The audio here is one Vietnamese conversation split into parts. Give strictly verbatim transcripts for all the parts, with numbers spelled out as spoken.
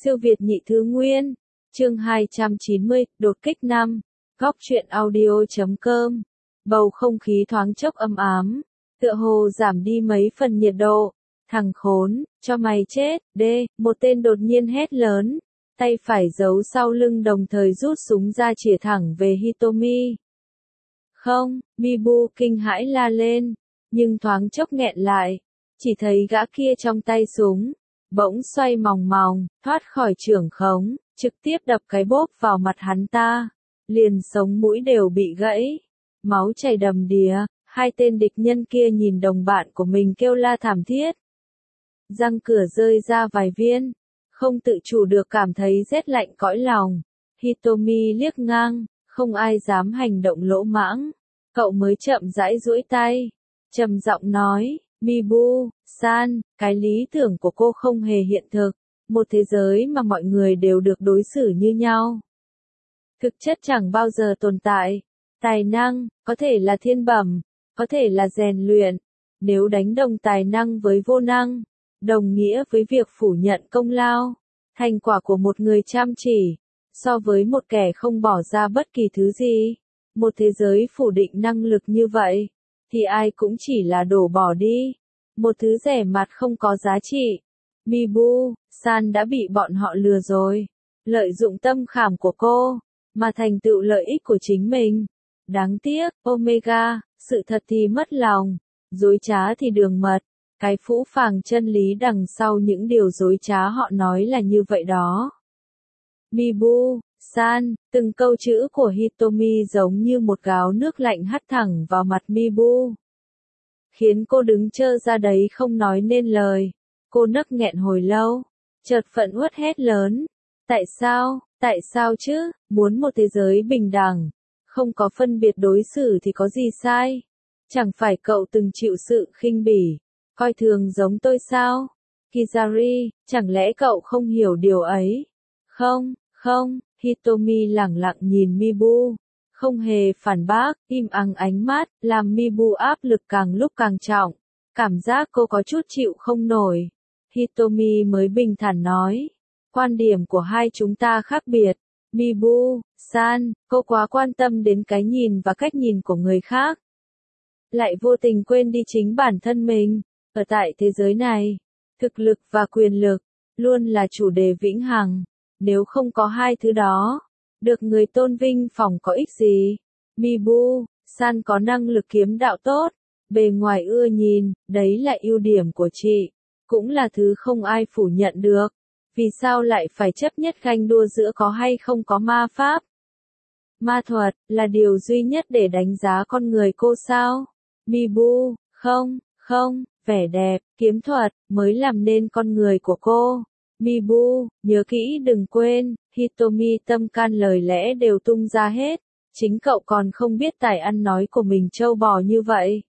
Siêu Việt nhị thứ nguyên, chương hai trăm chín mươi, đột kích năm, góc truyện audio chấm com. Bầu không khí thoáng chốc âm ám, tựa hồ giảm đi mấy phần nhiệt độ. Thằng khốn, cho mày chết, đê, một tên đột nhiên hét lớn, tay phải giấu sau lưng đồng thời rút súng ra chĩa thẳng về Hitomi. Không, Mibu kinh hãi la lên, nhưng thoáng chốc nghẹn lại, chỉ thấy gã kia trong tay súng, bỗng xoay mòng mòng, thoát khỏi chưởng khống, trực tiếp đập cái bốp vào mặt hắn ta, liền sống mũi đều bị gãy, máu chảy đầm đìa, hai tên địch nhân kia nhìn đồng bạn của mình kêu la thảm thiết. Răng cửa rơi ra vài viên, không tự chủ được cảm thấy rét lạnh cõi lòng. Hitomi liếc ngang, không ai dám hành động lỗ mãng, cậu mới chậm rãi duỗi tay, trầm giọng nói, Mibu, san, cái lý tưởng của cô không hề hiện thực, một thế giới mà mọi người đều được đối xử như nhau. Thực chất chẳng bao giờ tồn tại, tài năng, có thể là thiên bẩm, có thể là rèn luyện, nếu đánh đồng tài năng với vô năng, đồng nghĩa với việc phủ nhận công lao, thành quả của một người chăm chỉ, so với một kẻ không bỏ ra bất kỳ thứ gì, một thế giới phủ định năng lực như vậy, thì ai cũng chỉ là đổ bỏ đi, một thứ rẻ mạt không có giá trị. Mibu, san đã bị bọn họ lừa rồi, lợi dụng tâm khảm của cô, mà thành tựu lợi ích của chính mình. Đáng tiếc, Omega, sự thật thì mất lòng, dối trá thì đường mật, cái phũ phàng chân lý đằng sau những điều dối trá họ nói là như vậy đó. Mibu, san, từng câu chữ của Hitomi giống như một gáo nước lạnh hắt thẳng vào mặt Mibu, khiến cô đứng trơ ra đấy không nói nên lời. Cô nấc nghẹn hồi lâu, chợt phẫn uất hét lớn, tại sao, tại sao chứ, muốn một thế giới bình đẳng, không có phân biệt đối xử thì có gì sai? Chẳng phải cậu từng chịu sự khinh bỉ, coi thường giống tôi sao? Kizari, chẳng lẽ cậu không hiểu điều ấy? Không, không, Hitomi lẳng lặng nhìn Mibu, không hề phản bác, im ắng ánh mắt, làm Mibu áp lực càng lúc càng trọng, cảm giác cô có chút chịu không nổi. Hitomi mới bình thản nói, quan điểm của hai chúng ta khác biệt. Mibu, san, cô quá quan tâm đến cái nhìn và cách nhìn của người khác, lại vô tình quên đi chính bản thân mình. Ở tại thế giới này, thực lực và quyền lực luôn là chủ đề vĩnh hằng, nếu không có hai thứ đó, được người tôn vinh phỏng có ích gì? Mibu, san có năng lực kiếm đạo tốt, bề ngoài ưa nhìn, đấy là ưu điểm của chị, cũng là thứ không ai phủ nhận được. Vì sao lại phải chấp nhất ganh đua giữa có hay không có ma pháp? Ma thuật là điều duy nhất để đánh giá con người cô sao? Mibu, không, không, vẻ đẹp, kiếm thuật mới làm nên con người của cô. Mibu, nhớ kỹ đừng quên, Hitomi tâm can lời lẽ đều tung ra hết, chính cậu còn không biết tài ăn nói của mình trâu bò như vậy.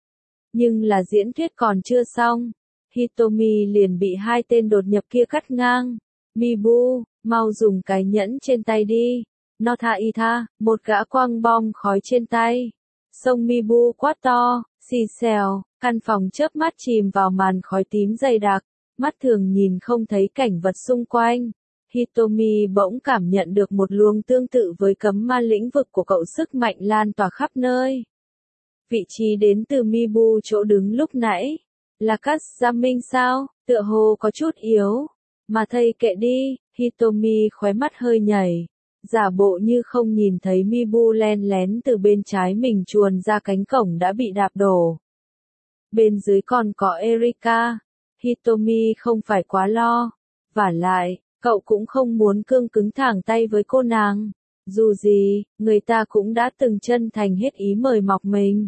Nhưng là diễn thuyết còn chưa xong, Hitomi liền bị hai tên đột nhập kia cắt ngang. Mibu, mau dùng cái nhẫn trên tay đi. Nota Ita, một gã quăng bom khói trên tay. Sông Mibu quát to, xì xèo, căn phòng chớp mắt chìm vào màn khói tím dày đặc, mắt thường nhìn không thấy cảnh vật xung quanh. Hitomi bỗng cảm nhận được một luồng tương tự với cấm ma lĩnh vực của cậu, sức mạnh lan tỏa khắp nơi. Vị trí đến từ Mibu chỗ đứng lúc nãy, là Cát Gia Minh sao, tựa hồ có chút yếu, mà thầy kệ đi. Hitomi khóe mắt hơi nhảy, giả bộ như không nhìn thấy Mibu len lén từ bên trái mình chuồn ra cánh cổng đã bị đạp đổ. Bên dưới còn có Erika, Hitomi không phải quá lo, vả lại, cậu cũng không muốn cương cứng thẳng tay với cô nàng, dù gì, người ta cũng đã từng chân thành hết ý mời mọc mình.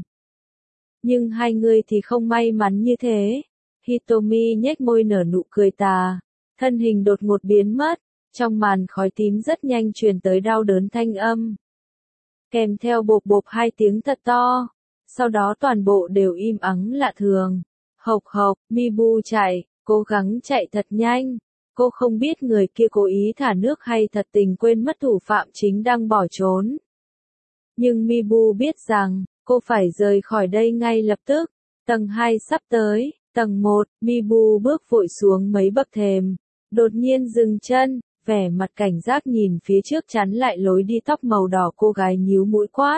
Nhưng hai người thì không may mắn như thế. Hitomi nhếch môi nở nụ cười tà, thân hình đột ngột biến mất, trong màn khói tím rất nhanh truyền tới đau đớn thanh âm, kèm theo bộp bộp hai tiếng thật to, sau đó toàn bộ đều im ắng lạ thường. Hộc hộc, Mibu chạy, cố gắng chạy thật nhanh, cô không biết người kia cố ý thả nước hay thật tình quên mất thủ phạm chính đang bỏ trốn. Nhưng Mibu biết rằng, cô phải rời khỏi đây ngay lập tức. Tầng hai sắp tới, tầng một, Mibu bước vội xuống mấy bậc thềm, Đột nhiên dừng chân, vẻ mặt cảnh giác nhìn phía trước chắn lại lối đi tóc màu đỏ cô gái nhíu mũi quát.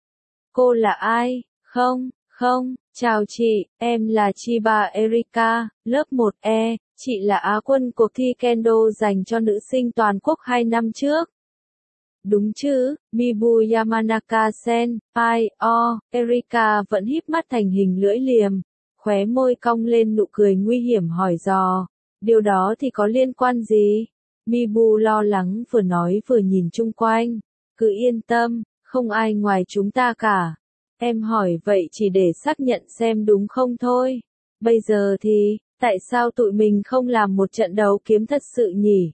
Cô là ai? Không, không, chào chị, em là Chiba Erika, lớp một E, chị là Á quân cuộc thi Kendo dành cho nữ sinh toàn quốc hai năm trước. Đúng chứ, Mibu Yamanaka-sen, ai, o, Erika vẫn híp mắt thành hình lưỡi liềm, khóe môi cong lên nụ cười nguy hiểm hỏi dò, điều đó thì có liên quan gì? Mibu lo lắng vừa nói vừa nhìn chung quanh, cứ yên tâm, không ai ngoài chúng ta cả. Em hỏi vậy chỉ để xác nhận xem đúng không thôi. Bây giờ thì, tại sao tụi mình không làm một trận đấu kiếm thật sự nhỉ?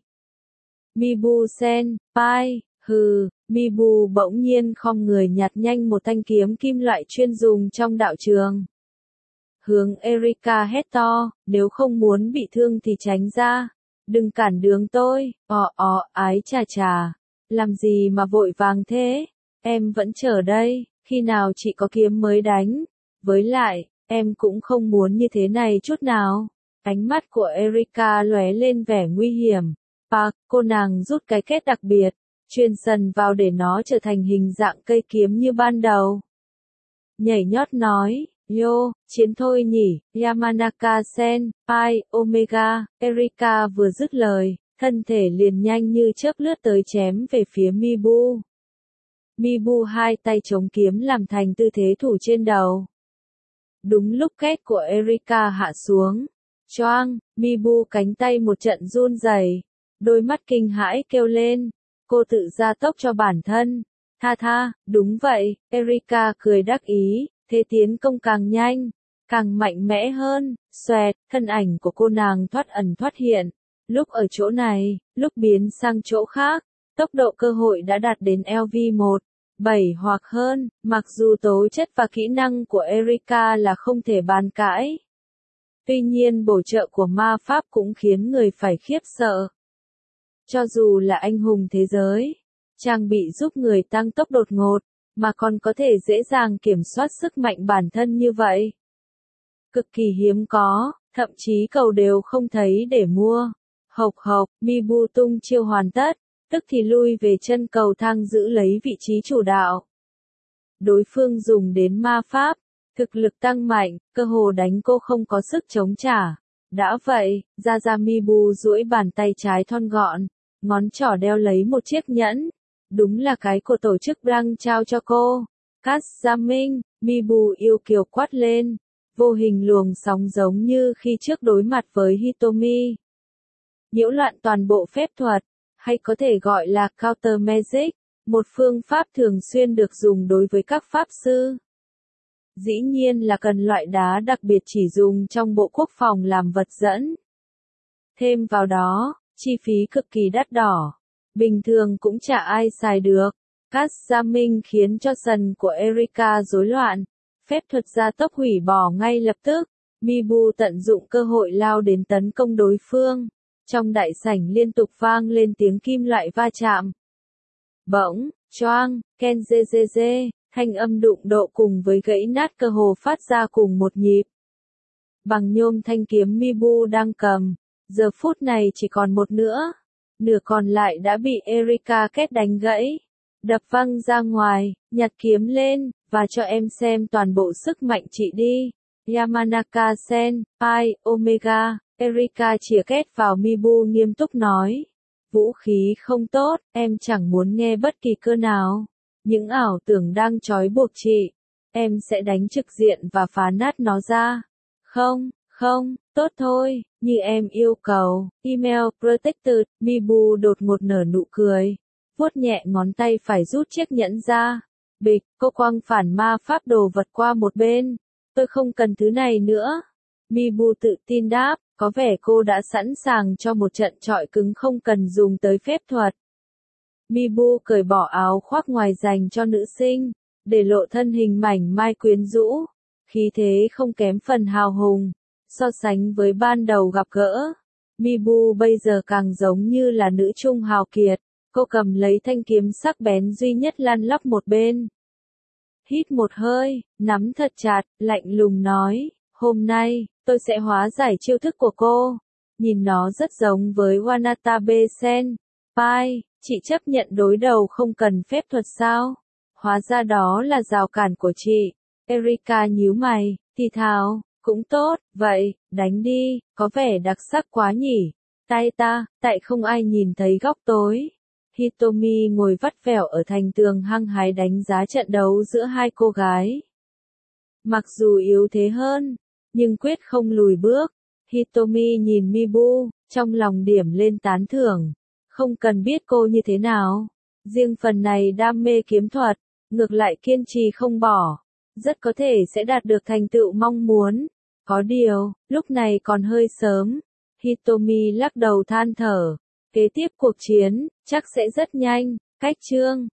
Mibu-sen, pai, hừ, Mibu bỗng nhiên khom người nhặt nhanh một thanh kiếm kim loại chuyên dùng trong đạo trường. Hướng Erika hét to, nếu không muốn bị thương thì tránh ra. Đừng cản đường tôi, ọ ọ, ái chà chà. Làm gì mà vội vàng thế? Em vẫn chờ đây, khi nào chị có kiếm mới đánh. Với lại, em cũng không muốn như thế này chút nào. Ánh mắt của Erika lóe lên vẻ nguy hiểm. Park, cô nàng rút cái kết đặc biệt, chuyên sần vào để nó trở thành hình dạng cây kiếm như ban đầu. Nhảy nhót nói, yo, chiến thôi nhỉ, Yamanaka-sen, pai, Omega, Erika vừa dứt lời, thân thể liền nhanh như chớp lướt tới chém về phía Mibu. Mibu hai tay chống kiếm làm thành tư thế thủ trên đầu. Đúng lúc kết của Erika hạ xuống, choang, Mibu cánh tay một trận run rẩy, đôi mắt kinh hãi kêu lên, cô tự gia tốc cho bản thân. Tha tha, đúng vậy, Erika cười đắc ý, thế tiến công càng nhanh, càng mạnh mẽ hơn, xoẹt, thân ảnh của cô nàng thoát ẩn thoát hiện, lúc ở chỗ này, lúc biến sang chỗ khác, tốc độ cơ hội đã đạt đến L V một, bảy hoặc hơn, mặc dù tố chất và kỹ năng của Erika là không thể bàn cãi. Tuy nhiên bổ trợ của ma pháp cũng khiến người phải khiếp sợ. Cho dù là anh hùng thế giới, trang bị giúp người tăng tốc đột ngột, mà còn có thể dễ dàng kiểm soát sức mạnh bản thân như vậy. Cực kỳ hiếm có, thậm chí cầu đều không thấy để mua. Hộc hộc, Mibu tung chiêu hoàn tất, tức thì lui về chân cầu thang giữ lấy vị trí chủ đạo. Đối phương dùng đến ma pháp, thực lực tăng mạnh, cơ hồ đánh cô không có sức chống trả. Đã vậy, ra ra Mibu duỗi bàn tay trái thon gọn, ngón trỏ đeo lấy một chiếc nhẫn. Đúng là cái của tổ chức Blanc trao cho cô. Cát Gia Minh, Mibu yêu kiều quát lên. Vô hình luồng sóng giống như khi trước đối mặt với Hitomi. Nhiễu loạn toàn bộ phép thuật, hay có thể gọi là Counter Magic, một phương pháp thường xuyên được dùng đối với các pháp sư. Dĩ nhiên là cần loại đá đặc biệt chỉ dùng trong bộ quốc phòng làm vật dẫn. Thêm vào đó, chi phí cực kỳ đắt đỏ. Bình thường cũng chả ai xài được. Cát Gia Minh khiến cho sân của Erika rối loạn. Phép thuật gia tốc hủy bỏ ngay lập tức. Mibu tận dụng cơ hội lao đến tấn công đối phương. Trong đại sảnh liên tục vang lên tiếng kim loại va chạm. Bỗng, choang, ken dê dê dê, thanh âm đụng độ cùng với gãy nát cơ hồ phát ra cùng một nhịp. Bằng nhôm thanh kiếm Mibu đang cầm, giờ phút này chỉ còn một nữa. Nửa còn lại đã bị Erika kết đánh gãy, đập văng ra ngoài, nhặt kiếm lên, và cho em xem toàn bộ sức mạnh chị đi. Yamanaka-sen, pai, Omega, Erika chìa kết vào Mibu nghiêm túc nói. Vũ khí không tốt, em chẳng muốn nghe bất kỳ cơ nào. Những ảo tưởng đang trói buộc chị, em sẽ đánh trực diện và phá nát nó ra. Không, không, tốt thôi, như em yêu cầu. Email Protected, Mibu đột ngột nở nụ cười, vuốt nhẹ ngón tay phải rút chiếc nhẫn ra. Bịch, cô quăng phản ma pháp đồ vật qua một bên. Tôi không cần thứ này nữa. Mibu tự tin đáp, có vẻ cô đã sẵn sàng cho một trận trọi cứng không cần dùng tới phép thuật. Mibu cởi bỏ áo khoác ngoài dành cho nữ sinh, để lộ thân hình mảnh mai quyến rũ, khí thế không kém phần hào hùng. So sánh với ban đầu gặp gỡ, Mibu bây giờ càng giống như là nữ trung hào kiệt. Cô cầm lấy thanh kiếm sắc bén duy nhất lăn lóc một bên. Hít một hơi, nắm thật chặt, lạnh lùng nói, hôm nay, tôi sẽ hóa giải chiêu thức của cô. nhìn nó rất giống với Wanatabe Senpai, chị chấp nhận đối đầu không cần phép thuật sao? Hóa ra đó là rào cản của chị. Erika nhíu mày, thì thào, cũng tốt, vậy, đánh đi, có vẻ đặc sắc quá nhỉ. Tay ta, tại không ai nhìn thấy góc tối. Hitomi ngồi vắt vẻo ở thành tường hăng hái đánh giá trận đấu giữa hai cô gái. Mặc dù yếu thế hơn, nhưng quyết không lùi bước. Hitomi nhìn Mibu, trong lòng điểm lên tán thưởng. Không cần biết cô như thế nào. Riêng phần này đam mê kiếm thuật, ngược lại kiên trì không bỏ. Rất có thể sẽ đạt được thành tựu mong muốn. Có điều, lúc này còn hơi sớm. Hitomi lắc đầu than thở. Kế tiếp cuộc chiến, chắc sẽ rất nhanh. Cách chương